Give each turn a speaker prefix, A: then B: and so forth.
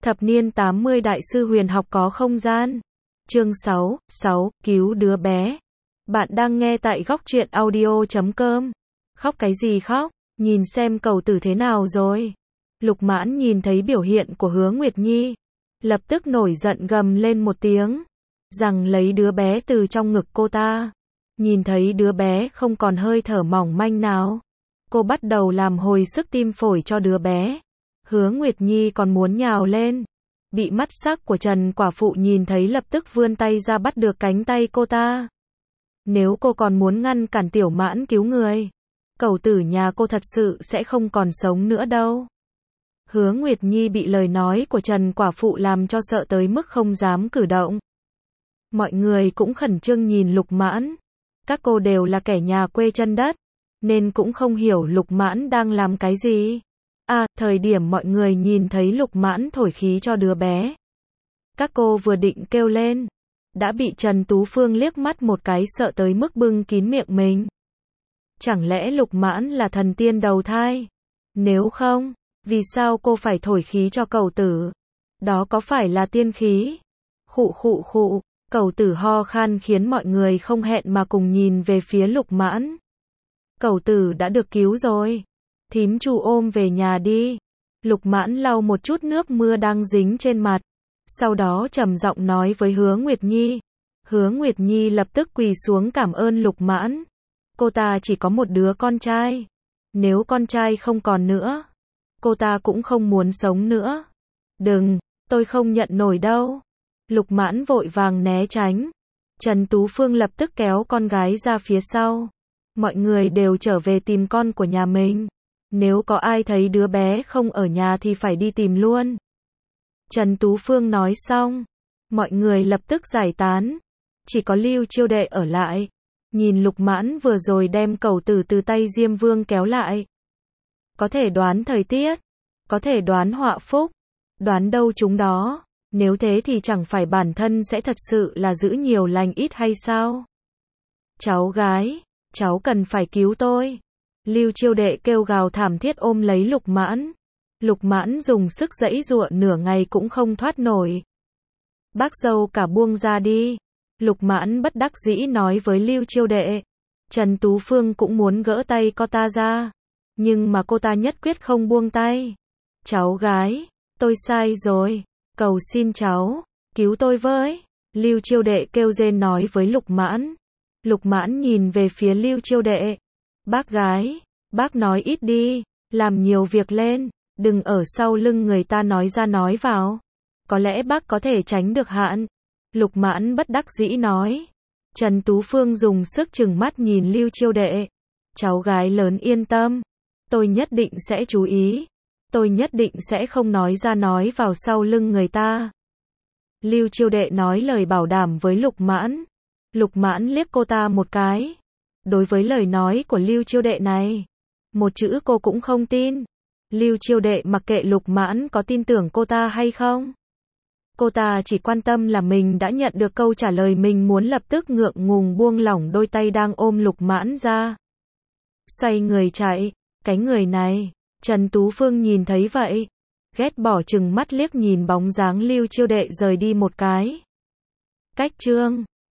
A: Thập niên 80 đại sư huyền học có không gian. Chương 6, cứu đứa bé. Bạn đang nghe tại góc truyện audio.com. Khóc cái gì khóc? Nhìn xem cậu tử thế nào rồi. Lục Mãn nhìn thấy biểu hiện của Hứa Nguyệt Nhi, lập tức nổi giận gầm lên một tiếng, rằng lấy đứa bé từ trong ngực cô ta. Nhìn thấy đứa bé không còn hơi thở mỏng manh nào, cô bắt đầu làm hồi sức tim phổi cho đứa bé. Hứa Nguyệt Nhi còn muốn nhào lên, bị mắt sắc của Trần quả phụ nhìn thấy lập tức vươn tay ra bắt được cánh tay cô ta. Nếu cô còn muốn ngăn cản Tiểu Mãn cứu người, cậu tử nhà cô thật sự sẽ không còn sống nữa đâu. Hứa Nguyệt Nhi bị lời nói của Trần quả phụ làm cho sợ tới mức không dám cử động. Mọi người cũng khẩn trương nhìn Lục Mãn. Các cô đều là kẻ nhà quê chân đất, nên cũng không hiểu Lục Mãn đang làm cái gì. Thời điểm mọi người nhìn thấy Lục Mãn thổi khí cho đứa bé, các cô vừa định kêu lên, đã bị Trần Tú Phương liếc mắt một cái sợ tới mức bưng kín miệng mình. Chẳng lẽ Lục Mãn là thần tiên đầu thai? Nếu không, vì sao cô phải thổi khí cho cậu tử? Đó có phải là tiên khí? Khụ, cậu tử ho khan khiến mọi người không hẹn mà cùng nhìn về phía Lục Mãn. Cậu tử đã được cứu rồi. Thím Chu ôm về nhà đi. Lục Mãn lau một chút nước mưa đang dính trên mặt, sau đó trầm giọng nói với Hứa Nguyệt Nhi. Hứa Nguyệt Nhi lập tức quỳ xuống cảm ơn Lục Mãn. Cô ta chỉ có một đứa con trai. Nếu con trai không còn nữa, cô ta cũng không muốn sống nữa. Đừng, tôi không nhận nổi đâu. Lục Mãn vội vàng né tránh. Trần Tú Phương lập tức kéo con gái ra phía sau. Mọi người đều trở về tìm con của nhà mình. Nếu có ai thấy đứa bé không ở nhà thì phải đi tìm luôn. Trần Tú Phương nói xong, mọi người lập tức giải tán. Chỉ có Lưu Chiêu Đệ ở lại, nhìn Lục Mãn vừa rồi đem cẩu tử từ tay Diêm Vương kéo lại. Có thể đoán thời tiết, có thể đoán họa phúc, đoán đâu chúng đó. Nếu thế thì chẳng phải bản thân sẽ thật sự là giữ nhiều lành ít hay sao? Cháu gái, cháu cần phải cứu tôi. Lưu Chiêu Đệ kêu gào thảm thiết ôm lấy Lục Mãn. Lục Mãn dùng sức giãy giụa nửa ngày cũng không thoát nổi. Bác dâu cả buông ra đi. Lục Mãn bất đắc dĩ nói với Lưu Chiêu Đệ. Trần Tú Phương cũng muốn gỡ tay cô ta ra, nhưng mà cô ta nhất quyết không buông tay. Cháu gái, tôi sai rồi, cầu xin cháu, cứu tôi với. Lưu Chiêu Đệ kêu rên nói với Lục Mãn. Lục Mãn nhìn về phía Lưu Chiêu Đệ. Bác gái, bác nói ít đi, làm nhiều việc lên, đừng ở sau lưng người ta nói ra nói vào. Có lẽ bác có thể tránh được hạn. Lục Mãn bất đắc dĩ nói. Trần Tú Phương dùng sức trừng mắt nhìn Lưu Chiêu Đệ. Cháu gái lớn yên tâm, tôi nhất định sẽ chú ý. Tôi nhất định sẽ không nói ra nói vào sau lưng người ta. Lưu Chiêu Đệ nói lời bảo đảm với Lục Mãn. Lục Mãn liếc cô ta một cái. Đối với lời nói của Lưu Chiêu Đệ này, một chữ cô cũng không tin. Lưu Chiêu Đệ mặc kệ Lục Mãn có tin tưởng cô ta hay không. Cô ta chỉ quan tâm là mình đã nhận được câu trả lời, mình muốn lập tức ngượng ngùng buông lỏng đôi tay đang ôm Lục Mãn ra. Xoay người chạy, cái người này, Trần Tú Phương nhìn thấy vậy, ghét bỏ chừng mắt liếc nhìn bóng dáng Lưu Chiêu Đệ rời đi một cái. Cách chương